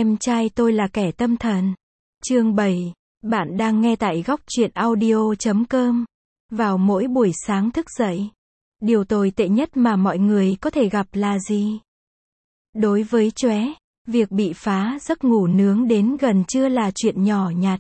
Em trai tôi là kẻ tâm thần. Chương 7. Bạn đang nghe tại góc truyện audio.com. Vào mỗi buổi sáng thức dậy, điều tồi tệ nhất mà mọi người có thể gặp là gì? Đối với Chóe, việc bị phá giấc ngủ nướng đến gần trưa là chuyện nhỏ nhặt.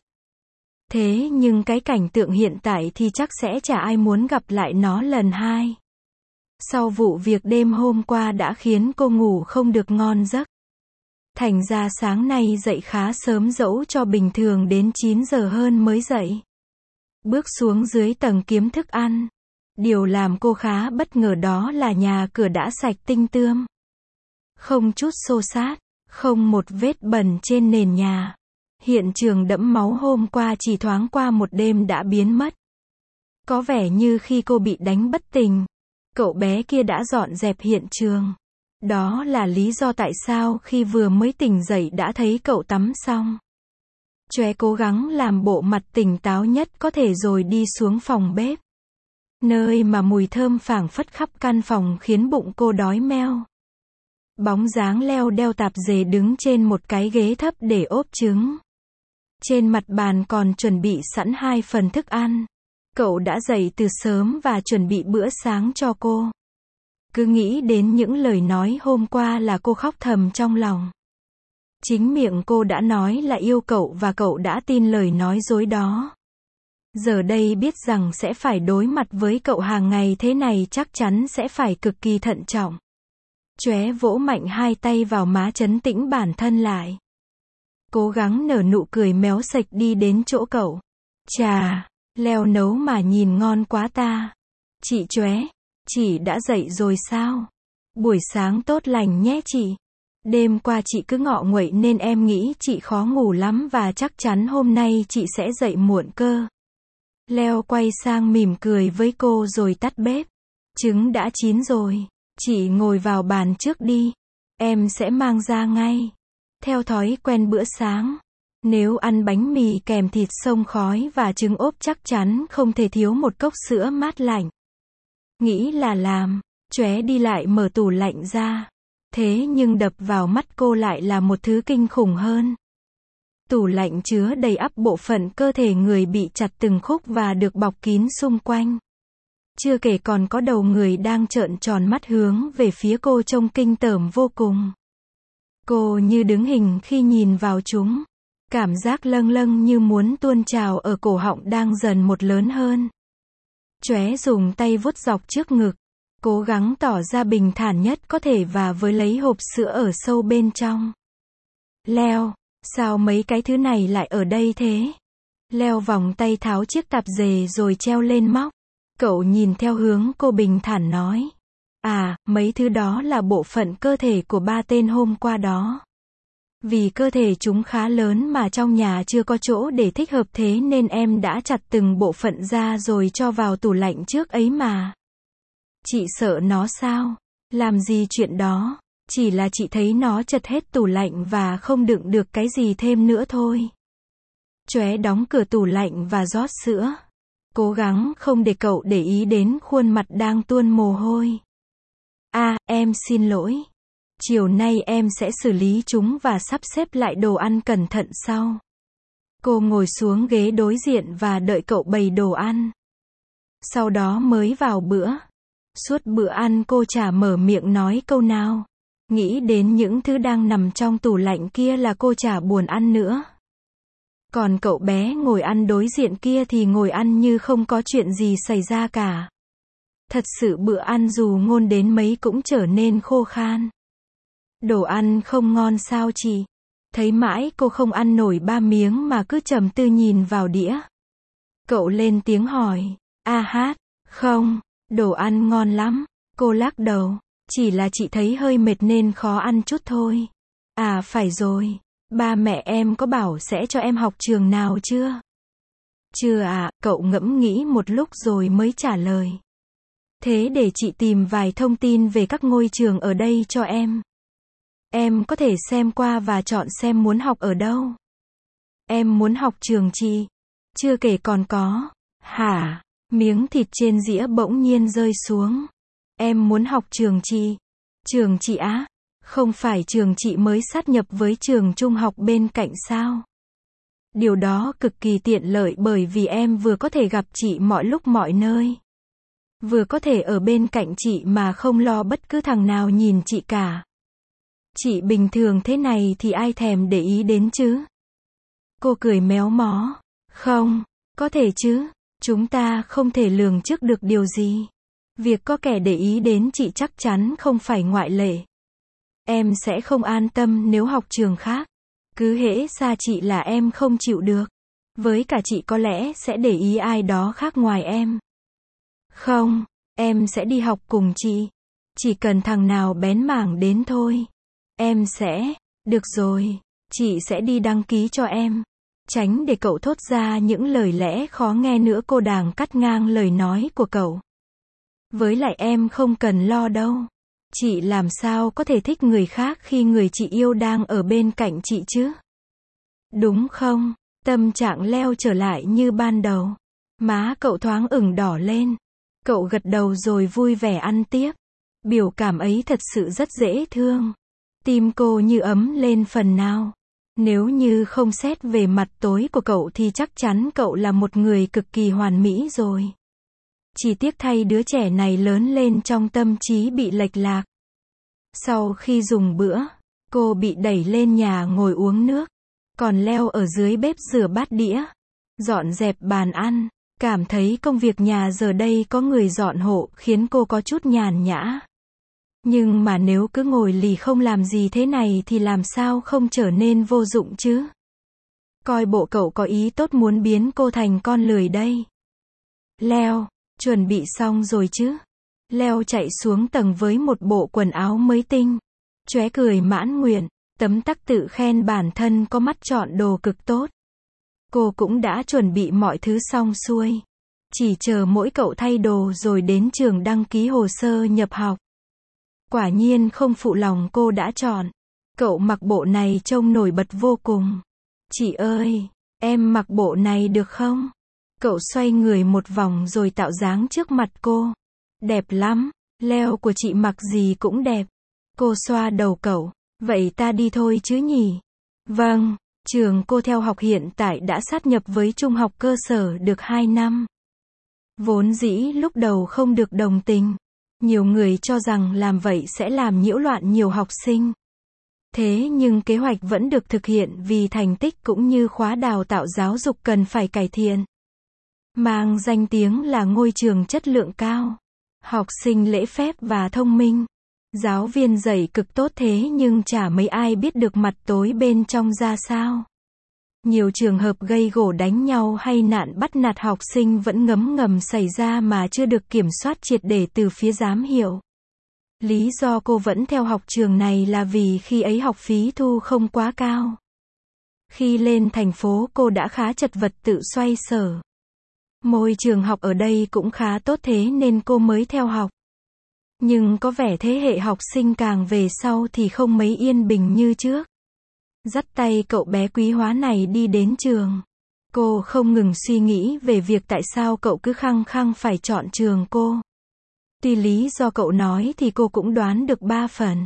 Thế nhưng cái cảnh tượng hiện tại thì chắc sẽ chả ai muốn gặp lại nó lần hai. Sau vụ việc đêm hôm qua đã khiến cô ngủ không được ngon giấc. Thành ra sáng nay dậy khá sớm dẫu cho bình thường đến 9 giờ hơn mới dậy. Bước xuống dưới tầng kiếm thức ăn. Điều làm cô khá bất ngờ đó là nhà cửa đã sạch tinh tươm. Không chút xô xát, không một vết bẩn trên nền nhà. Hiện trường đẫm máu hôm qua chỉ thoáng qua một đêm đã biến mất. Có vẻ như khi cô bị đánh bất tỉnh, cậu bé kia đã dọn dẹp hiện trường. Đó là lý do tại sao khi vừa mới tỉnh dậy đã thấy cậu tắm xong. Chóe cố gắng làm bộ mặt tỉnh táo nhất có thể rồi đi xuống phòng bếp. Nơi mà mùi thơm phảng phất khắp căn phòng khiến bụng cô đói meo. Bóng dáng Leo đeo tạp dề đứng trên một cái ghế thấp để ốp trứng. Trên mặt bàn còn chuẩn bị sẵn 2 phần thức ăn. Cậu đã dậy từ sớm và chuẩn bị bữa sáng cho cô. Cứ nghĩ đến những lời nói hôm qua là cô khóc thầm trong lòng. Chính miệng cô đã nói là yêu cậu và cậu đã tin lời nói dối đó. Giờ đây biết rằng sẽ phải đối mặt với cậu hàng ngày thế này chắc chắn sẽ phải cực kỳ thận trọng. Chóe vỗ mạnh 2 tay vào má trấn tĩnh bản thân lại. Cố gắng nở nụ cười méo sạch đi đến chỗ cậu. Chà, Leo nấu mà nhìn ngon quá ta. Chị Chóe, chị đã dậy rồi sao? Buổi sáng tốt lành nhé chị. Đêm qua chị cứ ngọ nguậy nên em nghĩ chị khó ngủ lắm và chắc chắn hôm nay chị sẽ dậy muộn cơ. Leo quay sang mỉm cười với cô rồi tắt bếp. Trứng đã chín rồi. Chị ngồi vào bàn trước đi. Em sẽ mang ra ngay. Theo thói quen bữa sáng, nếu ăn bánh mì kèm thịt xông khói và trứng ốp chắc chắn không thể thiếu một cốc sữa mát lạnh. Nghĩ là làm, Chóe đi lại mở tủ lạnh ra. Thế nhưng đập vào mắt cô lại là một thứ kinh khủng hơn. Tủ lạnh chứa đầy ắp bộ phận cơ thể người bị chặt từng khúc và được bọc kín xung quanh. Chưa kể còn có đầu người đang trợn tròn mắt hướng về phía cô trông kinh tởm vô cùng. Cô như đứng hình khi nhìn vào chúng. Cảm giác lâng lâng như muốn tuôn trào ở cổ họng đang dần một lớn hơn. Chóe dùng tay vuốt dọc trước ngực, cố gắng tỏ ra bình thản nhất có thể và với lấy hộp sữa ở sâu bên trong. Leo, sao mấy cái thứ này lại ở đây thế? Leo vòng tay tháo chiếc tạp dề rồi treo lên móc. Cậu nhìn theo hướng cô bình thản nói. À, mấy thứ đó là bộ phận cơ thể của 3 tên hôm qua đó. Vì cơ thể chúng khá lớn mà trong nhà chưa có chỗ để thích hợp thế nên em đã chặt từng bộ phận ra rồi cho vào tủ lạnh trước ấy mà. Chị sợ nó sao? Làm gì chuyện đó? Chỉ là chị thấy nó chật hết tủ lạnh và không đựng được cái gì thêm nữa thôi. Chóe đóng cửa tủ lạnh và rót sữa. Cố gắng không để cậu để ý đến khuôn mặt đang tuôn mồ hôi. À, em xin lỗi. Chiều nay em sẽ xử lý chúng và sắp xếp lại đồ ăn cẩn thận sau. Cô ngồi xuống ghế đối diện và đợi cậu bày đồ ăn. Sau đó mới vào bữa. Suốt bữa ăn cô chả mở miệng nói câu nào. Nghĩ đến những thứ đang nằm trong tủ lạnh kia là cô chả buồn ăn nữa. Còn cậu bé ngồi ăn đối diện kia thì ngồi ăn như không có chuyện gì xảy ra cả. Thật sự bữa ăn dù ngon đến mấy cũng trở nên khô khan. Đồ ăn không ngon sao chị? Thấy mãi cô không ăn nổi 3 miếng mà cứ trầm tư nhìn vào đĩa. Cậu lên tiếng hỏi. A hát, không, đồ ăn ngon lắm. Cô lắc đầu. Chỉ là chị thấy hơi mệt nên khó ăn chút thôi. À phải rồi. Ba mẹ em có bảo sẽ cho em học trường nào chưa? Chưa ạ, cậu ngẫm nghĩ một lúc rồi mới trả lời. Thế để chị tìm vài thông tin về các ngôi trường ở đây cho em. Em có thể xem qua và chọn xem muốn học ở đâu. Em muốn học trường chị. Chưa kể còn có. Hả? Miếng thịt trên dĩa bỗng nhiên rơi xuống. Em muốn học trường chị. Trường chị á? Không phải trường chị mới sát nhập với trường trung học bên cạnh sao? Điều đó cực kỳ tiện lợi bởi vì em vừa có thể gặp chị mọi lúc mọi nơi. Vừa có thể ở bên cạnh chị mà không lo bất cứ thằng nào nhìn chị cả. Chị bình thường thế này thì ai thèm để ý đến chứ? Cô cười méo mó. Không, có thể chứ. Chúng ta không thể lường trước được điều gì. Việc có kẻ để ý đến chị chắc chắn không phải ngoại lệ. Em sẽ không an tâm nếu học trường khác. Cứ hễ xa chị là em không chịu được. Với cả chị có lẽ sẽ để ý ai đó khác ngoài em. Không, em sẽ đi học cùng chị. Chỉ cần thằng nào bén mảng đến thôi. Em sẽ, được rồi, chị sẽ đi đăng ký cho em. Tránh để cậu thốt ra những lời lẽ khó nghe nữa, cô đàng cắt ngang lời nói của cậu. Với lại em không cần lo đâu. Chị làm sao có thể thích người khác khi người chị yêu đang ở bên cạnh chị chứ? Đúng không? Tâm trạng Leo trở lại như ban đầu. Má cậu thoáng ửng đỏ lên. Cậu gật đầu rồi vui vẻ ăn tiếp. Biểu cảm ấy thật sự rất dễ thương. Tim cô như ấm lên phần nào. Nếu như không xét về mặt tối của cậu thì chắc chắn cậu là một người cực kỳ hoàn mỹ rồi. Chỉ tiếc thay đứa trẻ này lớn lên trong tâm trí bị lệch lạc. Sau khi dùng bữa, cô bị đẩy lên nhà ngồi uống nước. Còn Leo ở dưới bếp rửa bát đĩa, dọn dẹp bàn ăn. Cảm thấy công việc nhà giờ đây có người dọn hộ khiến cô có chút nhàn nhã. Nhưng mà nếu cứ ngồi lì không làm gì thế này thì làm sao không trở nên vô dụng chứ? Coi bộ cậu có ý tốt muốn biến cô thành con lười đây. Leo, chuẩn bị xong rồi chứ? Leo chạy xuống tầng với một bộ quần áo mới tinh. Chóe cười mãn nguyện, tấm tắc tự khen bản thân có mắt chọn đồ cực tốt. Cô cũng đã chuẩn bị mọi thứ xong xuôi. Chỉ chờ mỗi cậu thay đồ rồi đến trường đăng ký hồ sơ nhập học. Quả nhiên không phụ lòng cô đã chọn. Cậu mặc bộ này trông nổi bật vô cùng. Chị ơi, em mặc bộ này được không? Cậu xoay người một vòng rồi tạo dáng trước mặt cô. Đẹp lắm, Leo của chị mặc gì cũng đẹp. Cô xoa đầu cậu. Vậy ta đi thôi chứ nhỉ? Vâng, trường cô theo học hiện tại đã sát nhập với trung học cơ sở được 2 năm. Vốn dĩ lúc đầu không được đồng tình. Nhiều người cho rằng làm vậy sẽ làm nhiễu loạn nhiều học sinh. Thế nhưng kế hoạch vẫn được thực hiện vì thành tích cũng như khóa đào tạo giáo dục cần phải cải thiện. Mang danh tiếng là ngôi trường chất lượng cao. Học sinh lễ phép và thông minh. Giáo viên dạy cực tốt thế nhưng chả mấy ai biết được mặt tối bên trong ra sao. Nhiều trường hợp gây gổ đánh nhau hay nạn bắt nạt học sinh vẫn ngấm ngầm xảy ra mà chưa được kiểm soát triệt để từ phía giám hiệu. Lý do cô vẫn theo học trường này là vì khi ấy học phí thu không quá cao. Khi lên thành phố cô đã khá chật vật tự xoay sở. Môi trường học ở đây cũng khá tốt thế nên cô mới theo học. Nhưng có vẻ thế hệ học sinh càng về sau thì không mấy yên bình như trước. Dắt tay cậu bé quý hóa này đi đến trường. Cô không ngừng suy nghĩ về việc tại sao cậu cứ khăng khăng phải chọn trường cô. Tuy lý do cậu nói thì cô cũng đoán được 3 phần.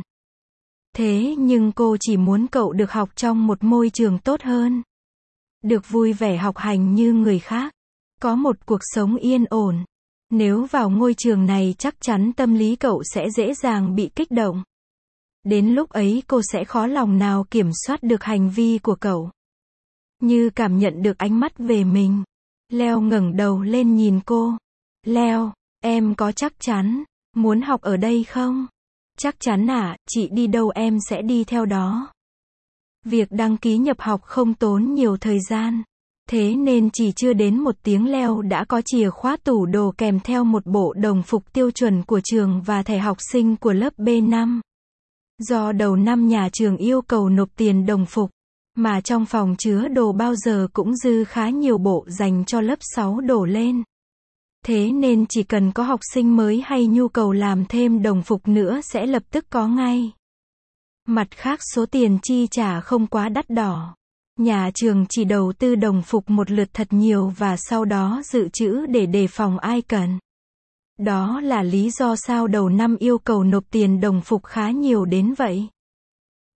Thế nhưng cô chỉ muốn cậu được học trong một môi trường tốt hơn. Được vui vẻ học hành như người khác. Có một cuộc sống yên ổn. Nếu vào ngôi trường này chắc chắn tâm lý cậu sẽ dễ dàng bị kích động. Đến lúc ấy cô sẽ khó lòng nào kiểm soát được hành vi của cậu. Như cảm nhận được ánh mắt về mình. Leo ngẩng đầu lên nhìn cô. Leo, em có chắc chắn muốn học ở đây không? Chắc chắn à, chị đi đâu em sẽ đi theo đó. Việc đăng ký nhập học không tốn nhiều thời gian. Thế nên chỉ chưa đến 1 tiếng Leo đã có chìa khóa tủ đồ kèm theo một bộ đồng phục tiêu chuẩn của trường và thẻ học sinh của lớp B5. Do đầu năm nhà trường yêu cầu nộp tiền đồng phục, mà trong phòng chứa đồ bao giờ cũng dư khá nhiều bộ dành cho lớp 6 đổ lên. Thế nên chỉ cần có học sinh mới hay nhu cầu làm thêm đồng phục nữa sẽ lập tức có ngay. Mặt khác số tiền chi trả không quá đắt đỏ. Nhà trường chỉ đầu tư đồng phục một lượt thật nhiều và sau đó dự trữ để đề phòng ai cần. Đó là lý do sao đầu năm yêu cầu nộp tiền đồng phục khá nhiều đến vậy.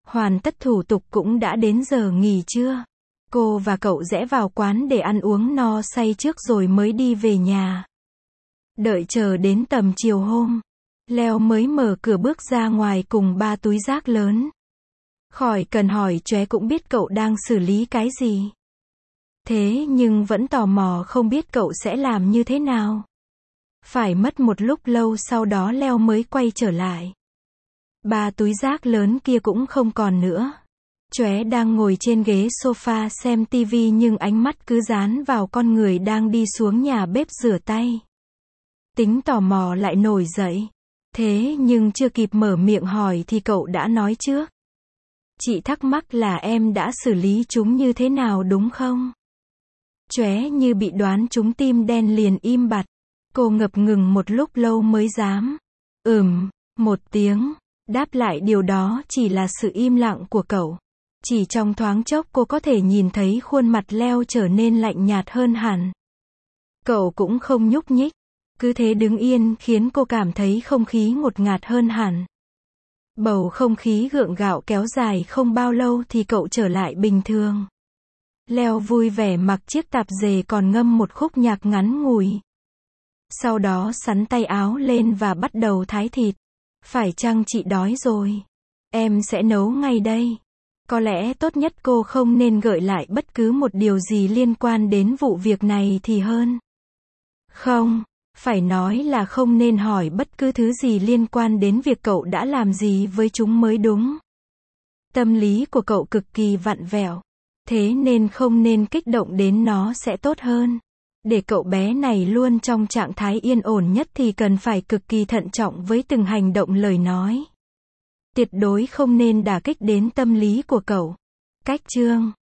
Hoàn tất thủ tục cũng đã đến giờ nghỉ trưa. Cô và cậu rẽ vào quán để ăn uống no say trước rồi mới đi về nhà. Đợi chờ đến tầm chiều hôm, Leo mới mở cửa bước ra ngoài cùng 3 túi rác lớn. Khỏi cần hỏi Chóe cũng biết cậu đang xử lý cái gì. Thế nhưng vẫn tò mò không biết cậu sẽ làm như thế nào. Phải mất một lúc lâu sau đó Leo mới quay trở lại. 3 túi rác lớn kia cũng không còn nữa. Chóe đang ngồi trên ghế sofa xem tivi nhưng ánh mắt cứ dán vào con người đang đi xuống nhà bếp rửa tay. Tính tò mò lại nổi dậy. Thế nhưng chưa kịp mở miệng hỏi thì cậu đã nói trước. Chị thắc mắc là em đã xử lý chúng như thế nào đúng không? Chóe như bị đoán trúng tim đen liền im bặt. Cô ngập ngừng một lúc lâu mới dám. Một tiếng. Đáp lại điều đó chỉ là sự im lặng của cậu. Chỉ trong thoáng chốc cô có thể nhìn thấy khuôn mặt Leo trở nên lạnh nhạt hơn hẳn. Cậu cũng không nhúc nhích. Cứ thế đứng yên khiến cô cảm thấy không khí ngột ngạt hơn hẳn. Bầu không khí gượng gạo kéo dài không bao lâu thì cậu trở lại bình thường. Leo vui vẻ mặc chiếc tạp dề còn ngâm một khúc nhạc ngắn ngủi. Sau đó xắn tay áo lên và bắt đầu thái thịt. Phải chăng chị đói rồi? Em sẽ nấu ngay đây. Có lẽ tốt nhất cô không nên gợi lại bất cứ một điều gì liên quan đến vụ việc này thì hơn. Không, phải nói là không nên hỏi bất cứ thứ gì liên quan đến việc cậu đã làm gì với chúng mới đúng. Tâm lý của cậu cực kỳ vặn vẹo. Thế nên không nên kích động đến nó sẽ tốt hơn. Để cậu bé này luôn trong trạng thái yên ổn nhất thì cần phải cực kỳ thận trọng với từng hành động lời nói. Tuyệt đối không nên đả kích đến tâm lý của cậu. Cách chương